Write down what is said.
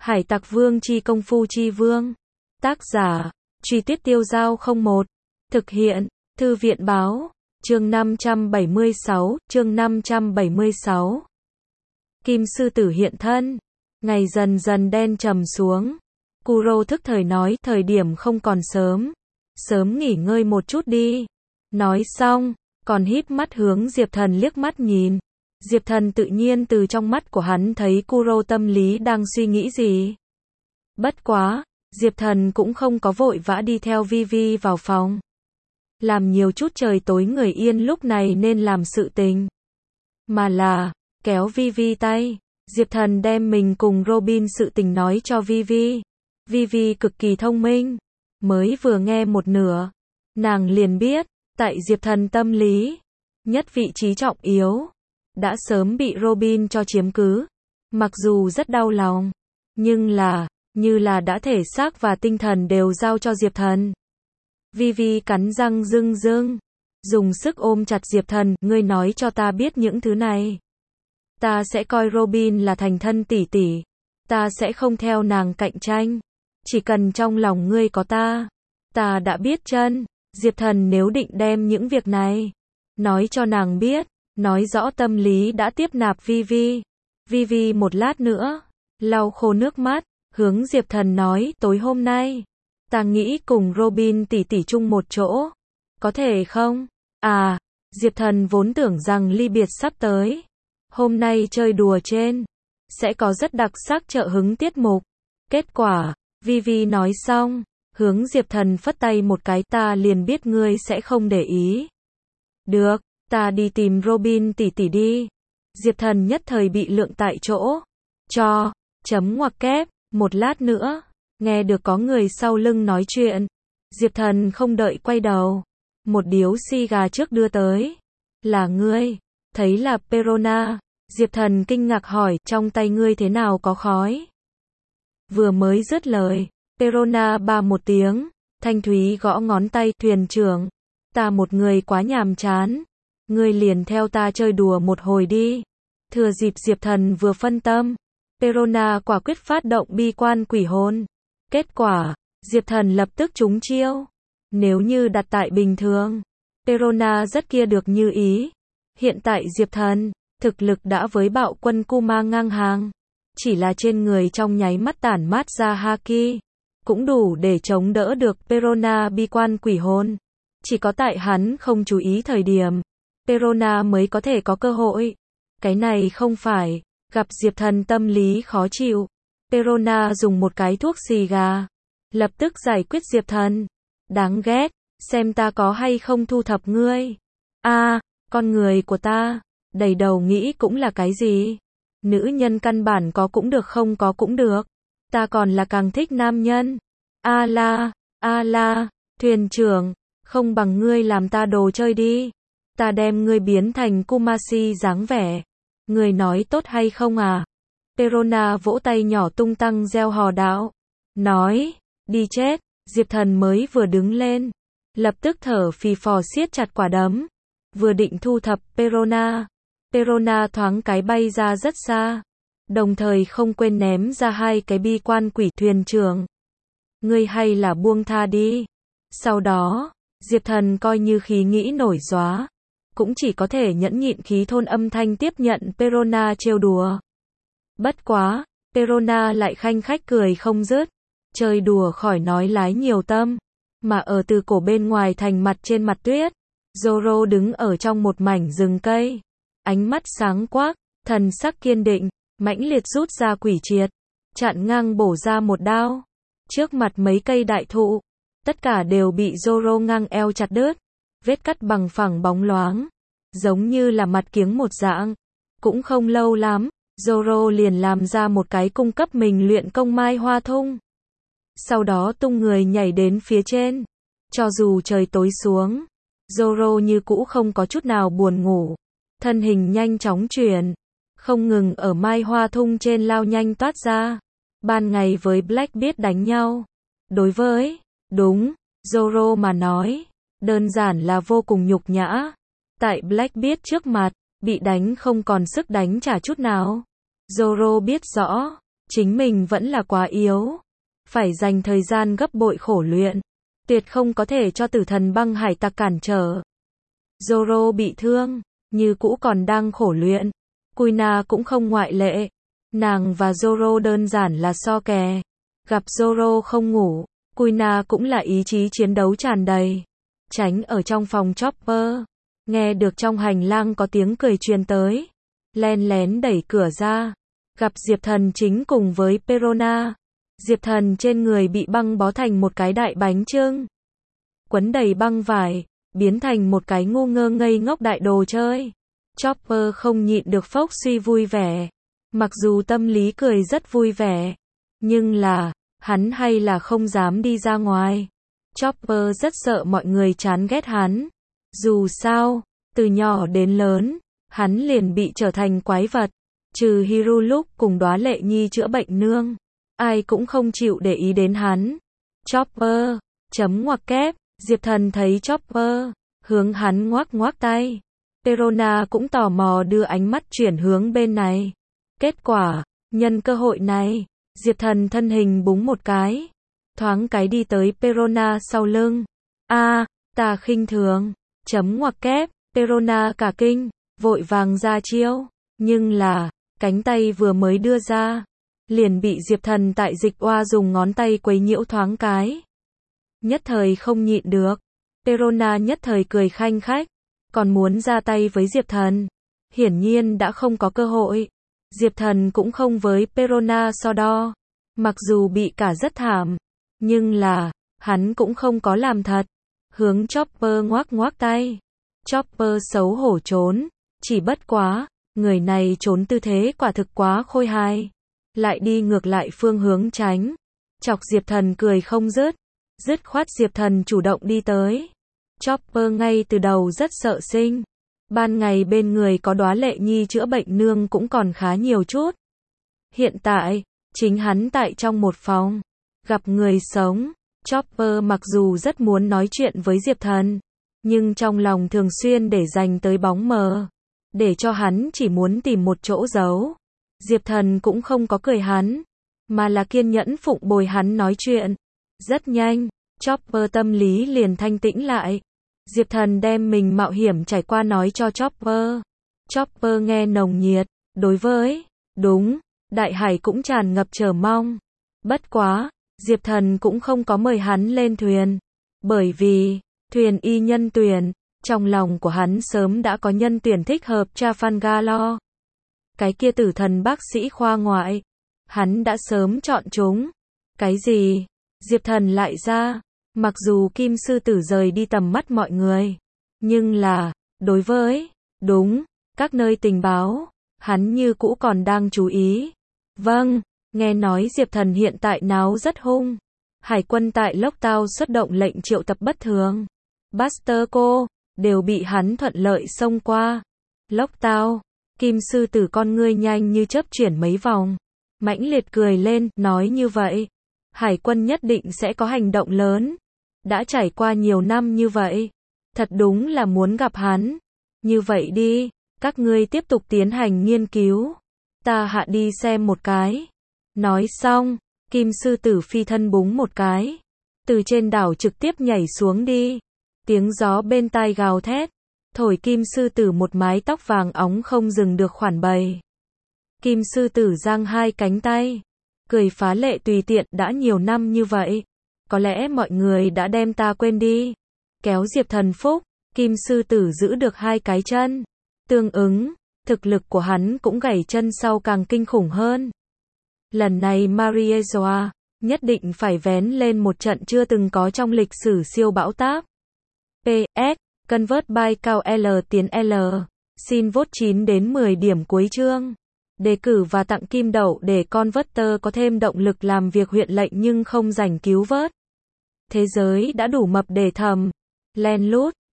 Hải Tặc Vương chi công phu chi vương. Tác giả, Truy Tuyết Tiêu Dao 01. Thực hiện, Thư viện Báo. Chương 576, chương 576. Kim sư tử hiện thân. Ngày dần dần đen trầm xuống. Kuro thức thời nói, thời điểm không còn sớm. Sớm nghỉ ngơi một chút đi. Nói xong, còn híp mắt hướng Diệp Thần liếc mắt nhìn. Diệp Thần tự nhiên từ trong mắt của hắn thấy Kuro tâm lý đang suy nghĩ gì. Bất quá, Diệp Thần cũng không có vội vã đi theo Vivi vào phòng. Làm nhiều chút trời tối người yên lúc này nên làm sự tình. Mà là, kéo Vivi tay. Diệp Thần đem mình cùng Robin sự tình nói cho Vivi. Vivi cực kỳ thông minh. Mới vừa nghe một nửa, nàng liền biết, tại Diệp Thần tâm lý, nhất vị trí trọng yếu, đã sớm bị Robin cho chiếm cứ. Mặc dù rất đau lòng, nhưng là, như là đã thể xác và tinh thần đều giao cho Diệp Thần. Vivi cắn răng rưng rưng, dùng sức ôm chặt Diệp Thần, ngươi nói cho ta biết những thứ này. Ta sẽ coi Robin là thành thân tỷ tỷ. Ta sẽ không theo nàng cạnh tranh. Chỉ cần trong lòng ngươi có ta. Ta đã biết chân. Diệp Thần nếu định đem những việc này nói cho nàng biết, nói rõ tâm lý đã tiếp nạp Vivi. Vivi một lát nữa, lau khô nước mắt, hướng Diệp Thần nói, tối hôm nay, ta nghĩ cùng Robin tỷ tỷ chung một chỗ. Có thể không? À, Diệp Thần vốn tưởng rằng ly biệt sắp tới. Hôm nay chơi đùa trên, sẽ có rất đặc sắc trợ hứng tiết mục. Kết quả, Vivi nói xong, hướng Diệp Thần phất tay một cái, ta liền biết ngươi sẽ không để ý. Được, ta đi tìm Robin tỷ tỷ đi. Diệp Thần nhất thời bị lượng tại chỗ. Cho, chấm ngoặc kép, một lát nữa, nghe được có người sau lưng nói chuyện. Diệp Thần không đợi quay đầu. Một điếu xì gà trước đưa tới. Là ngươi. Thấy là Perona, Diệp Thần kinh ngạc hỏi, trong tay ngươi thế nào có khói? Vừa mới dứt lời, Perona ba một tiếng, thanh thúy gõ ngón tay, thuyền trưởng, ta một người quá nhàm chán, ngươi liền theo ta chơi đùa một hồi đi. Thừa dịp Diệp Thần vừa phân tâm, Perona quả quyết phát động bi quan quỷ hồn. Kết quả, Diệp Thần lập tức trúng chiêu. Nếu như đặt tại bình thường, Perona rất kia được như ý. Hiện tại Diệp Thần, thực lực đã với bạo quân Kuma ngang hàng. Chỉ là trên người trong nháy mắt tản mát ra haki, cũng đủ để chống đỡ được Perona bi quan quỷ hồn. Chỉ có tại hắn không chú ý thời điểm, Perona mới có thể có cơ hội. Cái này không phải, gặp Diệp Thần tâm lý khó chịu. Perona dùng một cái thuốc xì gà, lập tức giải quyết Diệp Thần. Đáng ghét, xem ta có hay không thu thập ngươi. Con người của ta, đầy đầu nghĩ cũng là cái gì? Nữ nhân căn bản có cũng được không có cũng được. Ta còn là càng thích nam nhân. A la, thuyền trưởng, không bằng ngươi làm ta đồ chơi đi. Ta đem ngươi biến thành Kumashi dáng vẻ. Ngươi nói tốt hay không à? Perona vỗ tay nhỏ tung tăng gieo hò đạo. Nói, đi chết. Diệp Thần mới vừa đứng lên, lập tức thở phì phò siết chặt quả đấm. Vừa định thu thập Perona, Perona thoáng cái bay ra rất xa, đồng thời không quên ném ra hai cái bi quan quỷ. Thuyền trưởng, ngươi hay là buông tha đi. Sau đó, Diệp Thần coi như khí nghĩ nổi gióa, cũng chỉ có thể nhẫn nhịn khí thôn âm thanh tiếp nhận Perona trêu đùa. Bất quá, Perona lại khanh khách cười không dứt, chơi đùa khỏi nói lái nhiều tâm, mà ở từ cổ bên ngoài thành mặt trên mặt tuyết. Zoro đứng ở trong một mảnh rừng cây, ánh mắt sáng quắc, thần sắc kiên định, mãnh liệt rút ra quỷ triệt, chặn ngang bổ ra một đao. Trước mặt mấy cây đại thụ, tất cả đều bị Zoro ngang eo chặt đứt, vết cắt bằng phẳng bóng loáng, giống như là mặt kiếng một dạng. Cũng không lâu lắm, Zoro liền làm ra một cái cung cấp mình luyện công mai hoa thung. Sau đó tung người nhảy đến phía trên. Cho dù trời tối xuống, Zoro như cũ không có chút nào buồn ngủ. Thân hình nhanh chóng chuyển, không ngừng ở mai hoa thung trên lao nhanh toát ra. Ban ngày với Blackbeard đánh nhau. Đối với, Zoro mà nói, đơn giản là vô cùng nhục nhã. Tại Blackbeard trước mặt, bị đánh không còn sức đánh trả chút nào. Zoro biết rõ, chính mình vẫn là quá yếu. Phải dành thời gian gấp bội khổ luyện. Tuyệt không có thể cho tử thần băng hải tặc cản trở. Zoro bị thương, như cũ còn đang khổ luyện. Kuina cũng không ngoại lệ. Nàng và Zoro đơn giản là so kè. Gặp Zoro không ngủ, Kuina cũng là ý chí chiến đấu tràn đầy. Tránh ở trong phòng Chopper. Nghe được trong hành lang có tiếng cười truyền tới. Len lén đẩy cửa ra. Gặp Diệp Thần chính cùng với Perona. Diệp Thần trên người bị băng bó thành một cái đại bánh chưng. Quấn đầy băng vải, biến thành một cái ngu ngơ ngây ngốc đại đồ chơi. Chopper không nhịn được phốc suy vui vẻ. Mặc dù tâm lý cười rất vui vẻ, nhưng là, hắn hay là không dám đi ra ngoài. Chopper rất sợ mọi người chán ghét hắn. Dù sao, từ nhỏ đến lớn, hắn liền bị trở thành quái vật. Trừ Hiru lúc cùng Đóa Lệ Nhi chữa bệnh nương, ai cũng không chịu để ý đến hắn. Chopper, chấm ngoặc kép, Diệp Thần thấy Chopper, hướng hắn ngoắc ngoắc tay. Perona cũng tò mò đưa ánh mắt chuyển hướng bên này. Kết quả, nhân cơ hội này, Diệp Thần thân hình búng một cái. Thoáng cái đi tới Perona sau lưng. Ta khinh thường, chấm ngoặc kép, Perona cả kinh, vội vàng ra chiêu. Nhưng là, cánh tay vừa mới đưa ra, liền bị Diệp Thần tại dịch oa dùng ngón tay quấy nhiễu thoáng cái. Nhất thời không nhịn được. Perona nhất thời cười khanh khách, còn muốn ra tay với Diệp Thần. Hiển nhiên đã không có cơ hội. Diệp Thần cũng không với Perona so đo. Mặc dù bị cả rất thảm, nhưng là, hắn cũng không có làm thật. Hướng Chopper ngoắc ngoắc tay. Chopper xấu hổ trốn. Chỉ bất quá, người này trốn tư thế quả thực quá khôi hài. Lại đi ngược lại phương hướng tránh. Chọc Diệp Thần cười không dứt. Dứt khoát Diệp Thần chủ động đi tới. Chopper ngay từ đầu rất sợ sinh. Ban ngày bên người có Đóa Lệ Nhi chữa bệnh nương cũng còn khá nhiều chút. Hiện tại, chính hắn tại trong một phòng. Gặp người sống. Chopper mặc dù rất muốn nói chuyện với Diệp Thần, nhưng trong lòng thường xuyên để dành tới bóng mờ. Để cho hắn chỉ muốn tìm một chỗ giấu. Diệp Thần cũng không có cười hắn, mà là kiên nhẫn phụng bồi hắn nói chuyện. Rất nhanh, Chopper tâm lý liền thanh tĩnh lại. Diệp Thần đem mình mạo hiểm trải qua nói cho Chopper. Chopper nghe nồng nhiệt, đối với, đúng, Đại Hải cũng tràn ngập chờ mong. Bất quá, Diệp Thần cũng không có mời hắn lên thuyền. Bởi vì, thuyền y nhân tuyển, trong lòng của hắn sớm đã có nhân tuyển thích hợp Trafalgar. Cái kia tử thần bác sĩ khoa ngoại, hắn đã sớm chọn chúng. Cái gì? Diệp Thần lại ra. Mặc dù Kim Sư Tử rời đi tầm mắt mọi người, nhưng là, đối với, đúng, các nơi tình báo, hắn như cũ còn đang chú ý. Vâng, nghe nói Diệp Thần hiện tại náo rất hung. Hải quân tại Lốc Tao xuất động lệnh triệu tập bất thường. Buster cô, đều bị hắn thuận lợi xông qua. Lốc Tao, Kim Sư Tử con ngươi nhanh như chớp chuyển mấy vòng. Mãnh liệt cười lên, nói như vậy. Hải quân nhất định sẽ có hành động lớn. Đã trải qua nhiều năm như vậy. Thật đúng là muốn gặp hắn. Như vậy đi, các ngươi tiếp tục tiến hành nghiên cứu. Ta hạ đi xem một cái. Nói xong, Kim Sư Tử phi thân búng một cái. Từ trên đảo trực tiếp nhảy xuống đi. Tiếng gió bên tai gào thét. Thổi Kim Sư Tử một mái tóc vàng óng không dừng được khoản bày. Kim Sư Tử giang hai cánh tay. Cười phá lệ tùy tiện, đã nhiều năm như vậy. Có lẽ mọi người đã đem ta quên đi. Kéo Diệp Thần phúc, Kim Sư Tử giữ được hai cái chân. Tương ứng, thực lực của hắn cũng gãy chân sau càng kinh khủng hơn. Lần này Mariezoa nhất định phải vén lên một trận chưa từng có trong lịch sử siêu bão táp. PS, Convert by cao L tiến L. Xin vote 9 đến 10 điểm cuối chương. Đề cử và tặng kim đậu để Converter có thêm động lực làm việc huyện lệnh nhưng không rảnh cứu vớt. Thế giới đã đủ mập để thầm. Len lút.